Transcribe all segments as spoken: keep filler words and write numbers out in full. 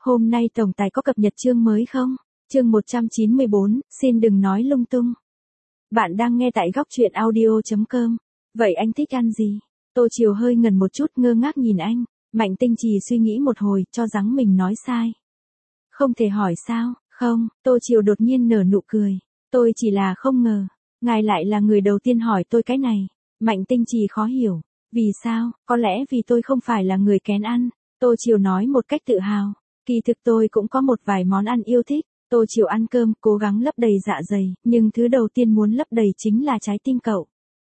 Hôm nay tổng tài có cập nhật chương mới không? Chương một trăm chín mươi bốn, xin đừng nói lung tung. Bạn đang nghe tại góc truyện audio chấm com. Vậy anh thích ăn gì? Tô Triều hơi ngần một chút ngơ ngác nhìn anh. Mạnh Tinh Trì suy nghĩ một hồi, cho rằng mình nói sai. Không thể hỏi sao? Không, Tô Triều đột nhiên nở nụ cười. Tôi chỉ là không ngờ, ngài lại là người đầu tiên hỏi tôi cái này. Mạnh Tinh Trì khó hiểu. Vì sao? Có lẽ vì tôi không phải là người kén ăn. Tô Triều nói một cách tự hào. Kỳ thực tôi cũng có một vài món ăn yêu thích. Tô Triều ăn cơm, cố gắng lấp đầy dạ dày, nhưng thứ đầu tiên muốn lấp đầy chính là trái tim cậu.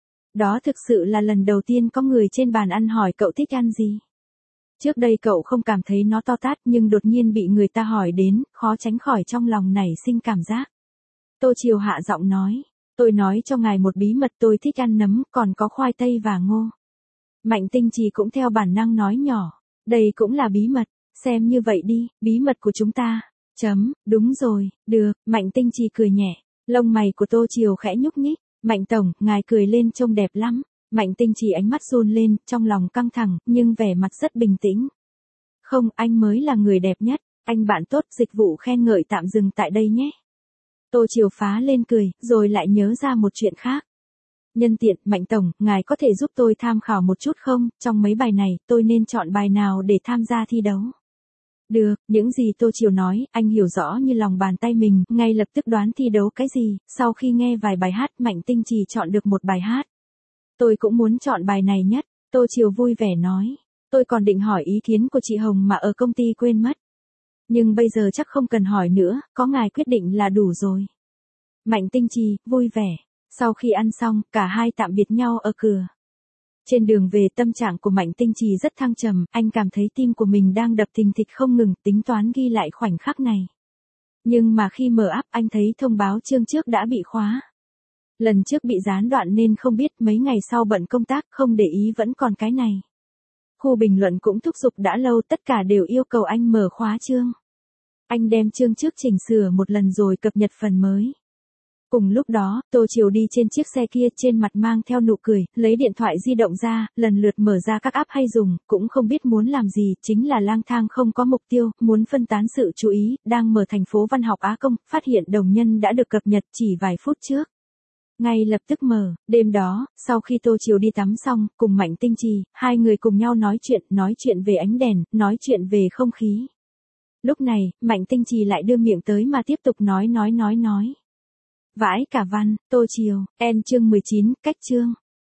Đó thực sự là lần đầu tiên có người trên bàn ăn hỏi cậu thích ăn gì. Trước đây cậu không cảm thấy nó to tát, nhưng đột nhiên bị người ta hỏi đến, khó tránh khỏi trong lòng nảy sinh cảm giác. Tô Triều hạ giọng nói, tôi nói cho ngài một bí mật, tôi thích ăn nấm, còn có khoai tây và ngô. Mạnh Tinh Trì cũng theo bản năng nói nhỏ, đây cũng là bí mật, xem như vậy đi, bí mật của chúng ta. Chấm, đúng rồi, được, Mạnh Tinh Trì cười nhẹ, lông mày của Tô Triều khẽ nhúc nhích, Mạnh Tổng, ngài cười lên trông đẹp lắm. Mạnh Tinh Trì ánh mắt run lên, trong lòng căng thẳng, nhưng vẻ mặt rất bình tĩnh. Không, anh mới là người đẹp nhất, anh bạn tốt, dịch vụ khen ngợi tạm dừng tại đây nhé. Tô Triều phá lên cười, rồi lại nhớ ra một chuyện khác. Nhân tiện, Mạnh Tổng, ngài có thể giúp tôi tham khảo một chút không, trong mấy bài này, tôi nên chọn bài nào để tham gia thi đấu? Được, những gì Tô Triều nói, anh hiểu rõ như lòng bàn tay mình, ngay lập tức đoán thi đấu cái gì, sau khi nghe vài bài hát, Mạnh Tinh Trì chọn được một bài hát. Tôi cũng muốn chọn bài này nhất, Tô Triều vui vẻ nói. Tôi còn định hỏi ý kiến của chị Hồng mà ở công ty quên mất. Nhưng bây giờ chắc không cần hỏi nữa, có ngài quyết định là đủ rồi. Mạnh Tinh Trì, vui vẻ. Sau khi ăn xong, cả hai tạm biệt nhau ở cửa. Trên đường về, tâm trạng của Mạnh Tinh Trì rất thăng trầm, anh cảm thấy tim của mình đang đập thình thịch không ngừng, tính toán ghi lại khoảnh khắc này. Nhưng mà khi mở app, anh thấy thông báo chương trước đã bị khóa. Lần trước bị gián đoạn nên không biết, mấy ngày sau bận công tác, không để ý vẫn còn cái này. Khu bình luận cũng thúc giục đã lâu, tất cả đều yêu cầu anh mở khóa chương. Anh đem chương trước chỉnh sửa một lần rồi cập nhật phần mới. Cùng lúc đó, Tô Triều đi trên chiếc xe kia, trên mặt mang theo nụ cười, lấy điện thoại di động ra, lần lượt mở ra các app hay dùng, cũng không biết muốn làm gì, chính là lang thang không có mục tiêu, muốn phân tán sự chú ý, đang mở thành phố văn học Á Công, phát hiện đồng nhân đã được cập nhật chỉ vài phút trước. Ngay lập tức mở, đêm đó, sau khi Tô Triều đi tắm xong, cùng Mạnh Tinh Trì, hai người cùng nhau nói chuyện, nói chuyện về ánh đèn, nói chuyện về không khí. Lúc này, Mạnh Tinh Trì lại đưa miệng tới mà tiếp tục nói nói nói nói. Vãi cả văn, Tô Triều, em chương mười chín, cách chương.